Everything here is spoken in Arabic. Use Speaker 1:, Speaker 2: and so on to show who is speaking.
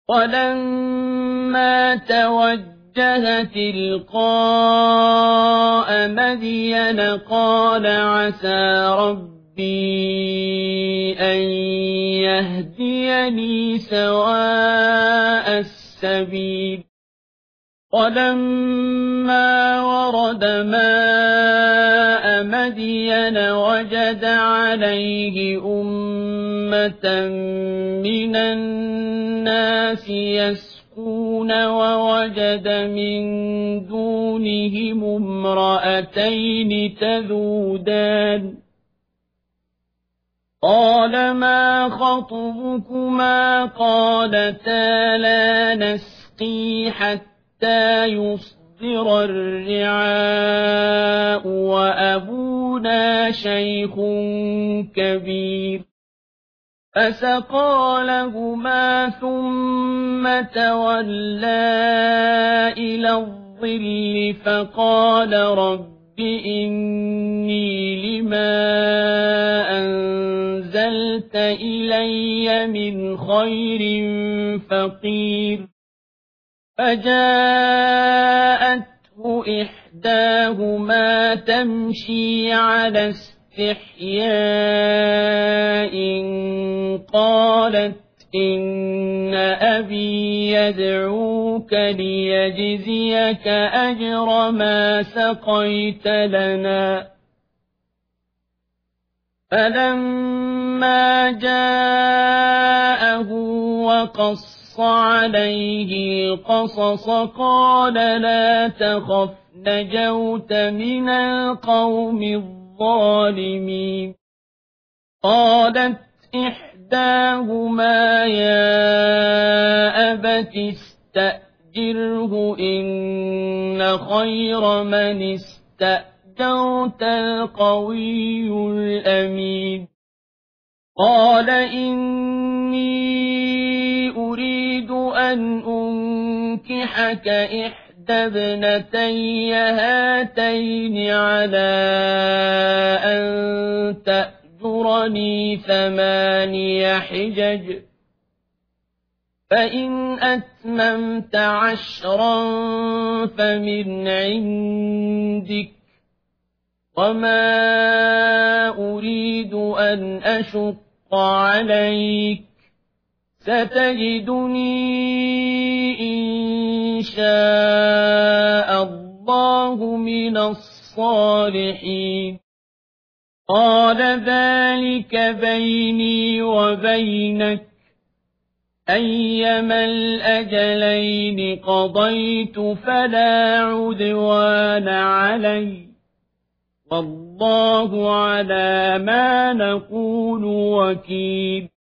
Speaker 1: ولما توجه تلقاء مدين قال عسى ربي أن يهديني سواء السبيل ولما ورد ماء مدين وجد عليه أمة من الناس يسقون ووجد من دونهم امرأتين تذودان قال ما خطبكما قالتا لا نسقي حتى يصدر الرعاء وأبونا شيخ كبير فسقى لهما ثم تولى إلى الظل فقال رب إني لما أنزلت إلي من خير فقير فجاءته إحداهما تمشي على استحياء قالت إن أبي يدعوك ليجزيك أجر ما سقيت لنا فلما جاءه وقص عليه القصص قال لا تخف نجوت من القوم الظالمين قالت إحداهما يا أبت استأجره إن خير من استأجرت القوي الأمين قال إني أريد أن أنكحك إحدى ابنتي هاتين على أن تأجرني 8 حجج فإن أتممت 10 فمن عندك وما أريد أن أشق عليك ستجدني إن شاء الله من الصالحين قال ذلك بيني وبينك أيما الأجلين قضيت فلا عدوان علي والله على ما نقول وكيل